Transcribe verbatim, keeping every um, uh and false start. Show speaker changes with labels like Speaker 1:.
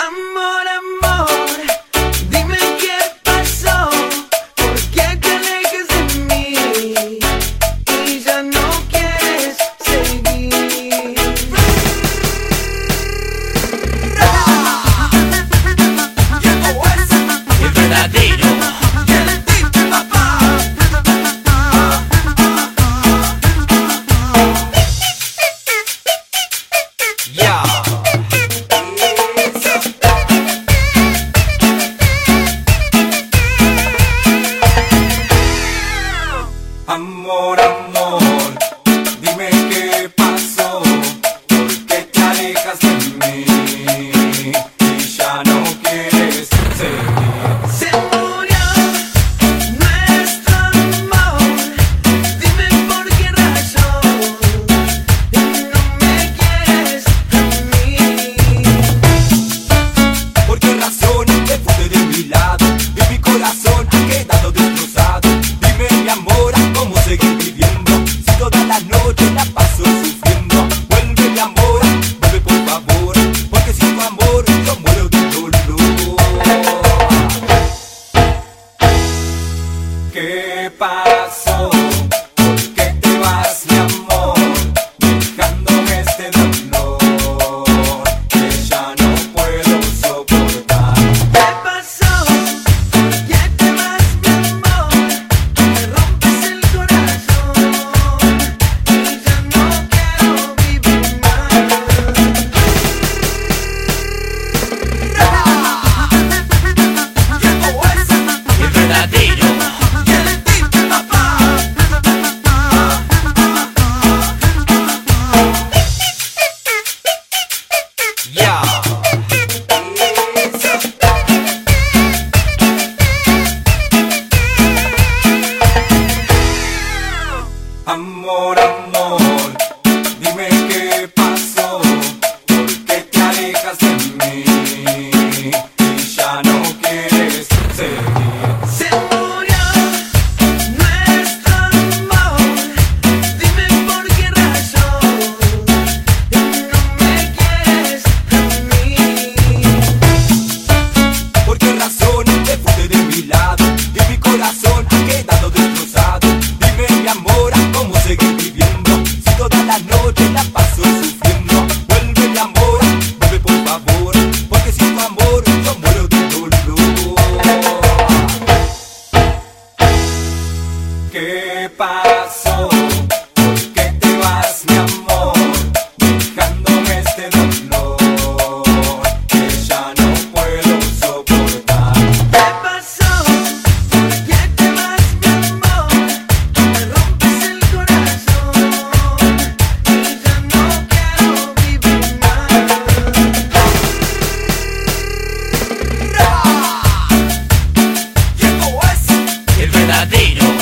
Speaker 1: Amor, amor, dime qué pasó, por qué te alejas de mí y ya no quieres seguir.
Speaker 2: El verdadero. Yeah.
Speaker 3: Amor, amor, dime qué pasó, por qué te alejas de mí y ya no quieres seguir.
Speaker 1: Se murió nuestro amor, dime por qué razón no me quieres a mí.
Speaker 3: ¿Por qué razón te fuiste de mi lado y mi corazón ha quedado destrozado? Dime mi amor, ¿cómo seguir viviendo si toda la noche la paso sufriendo? Vuelve mi amor, vuelve por favor, porque sin tu amor yo muero de dolor. ¿Qué pasó? ¿Por qué te vas, mi amor, dejándome este dolor que ya no puedo soportar?
Speaker 1: ¿Qué pasó? ¿Por qué te vas, mi amor? Me rompes el corazón y ya no quiero vivir más.
Speaker 2: El verdadero. Yeah.
Speaker 3: Amor, amor, dime qué pasó, por qué te alejas de mí y ya no quieres seguir.
Speaker 1: Se murió nuestro amor, dime por qué razón no me quieres a mí.
Speaker 3: ¿Por qué razón te fuiste de mi lado y mi corazón ha quedado destrozado? Dime mi amor, ¿cómo seguir viviendo si toda la noche la paso sufriendo? Vuelve mi amor, vuelve por favor, porque sin tu amor yo muero de dolor. ¿Qué pasó? ¿Por qué te vas, mi amor, dejándome este dolor que ya no puedo soportar?
Speaker 1: ¿Qué pasó? ¿Por qué te vas, mi amor? Me rompes el corazón y ya no quiero vivir más.
Speaker 2: El verdadero.